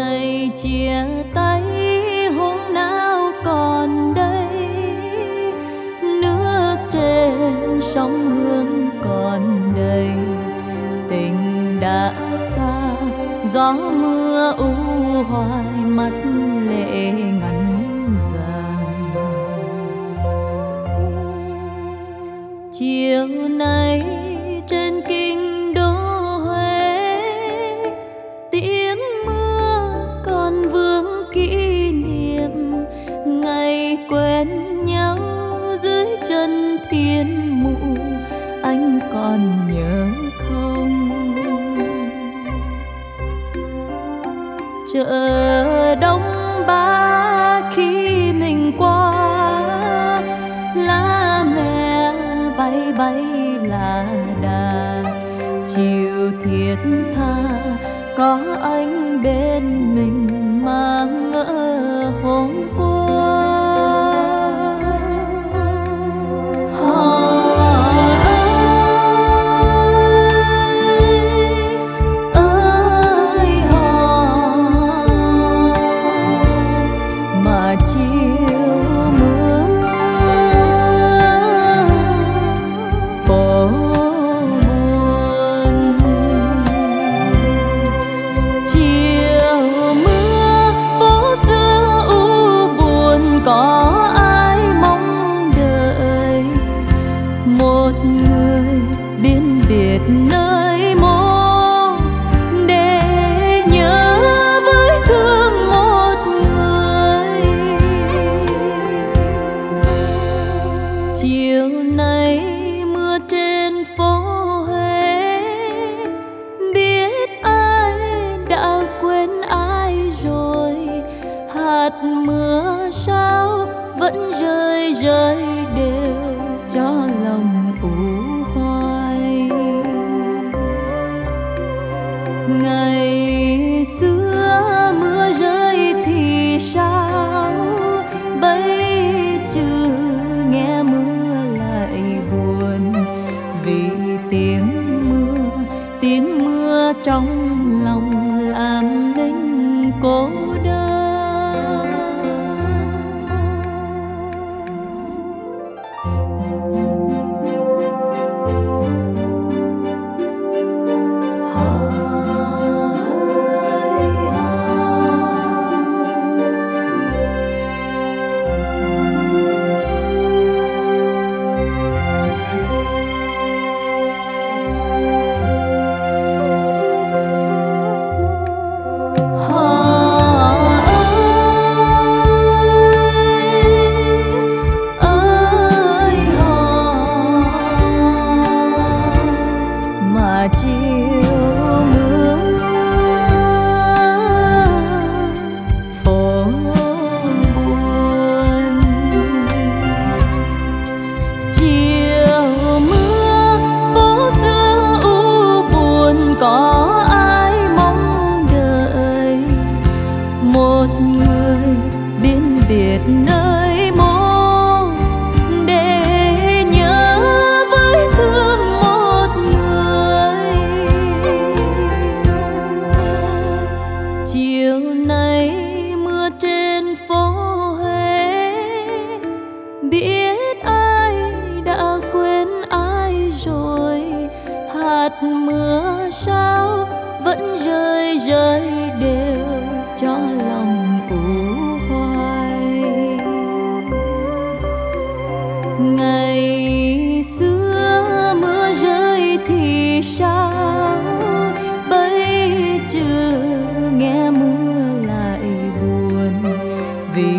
ngày chia tay hôm nào còn đây, nước trên sông Hương còn đầy, tình đã xa gió mưa u hoài, mắt lệ ngắn dài. Chiều nay trên kinh đô Huế, tiếng mưa còn vương kỷ niệm ngày quen nhau dưới chân thiên mụ. Anh còn nhớ không? Chợ Đông Ba khi mình qua, lá me bay bay là đà. Chiều thiết tha có anh bên mình mà ngỡ hôm qua. Có ai mong đợi một người biên biệt nơi mô, để nhớ với thương một người. Chiều nay mưa trên phố Huế, biết ai đã quên ai rồi. Hạt mưa sao vẫn rơi rơi đều cho lòng u hoài. Ngày xưa mưa rơi thì sao, bây giờ nghe mưa lại buồn. Vì tiếng mưa trong lòng làm mình cô đơn. Có ai mong đợi một người biên biệt nơi mô, để nhớ với thương một người. Chiều nay mưa trên phố Huế, biết ai đã quên ai rồi. Hạt mưa sao vẫn rơi rơi đều cho lòng u hoài. Ngày xưa mưa rơi thì sao, bây giờ nghe mưa lại buồn. Vì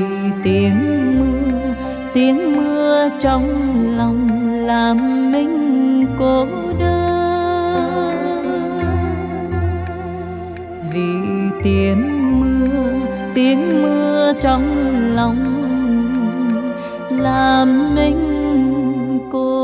tiếng mưa trong lòng làm mình cô đơn. Vì tiếng mưa trong lòng làm mình cô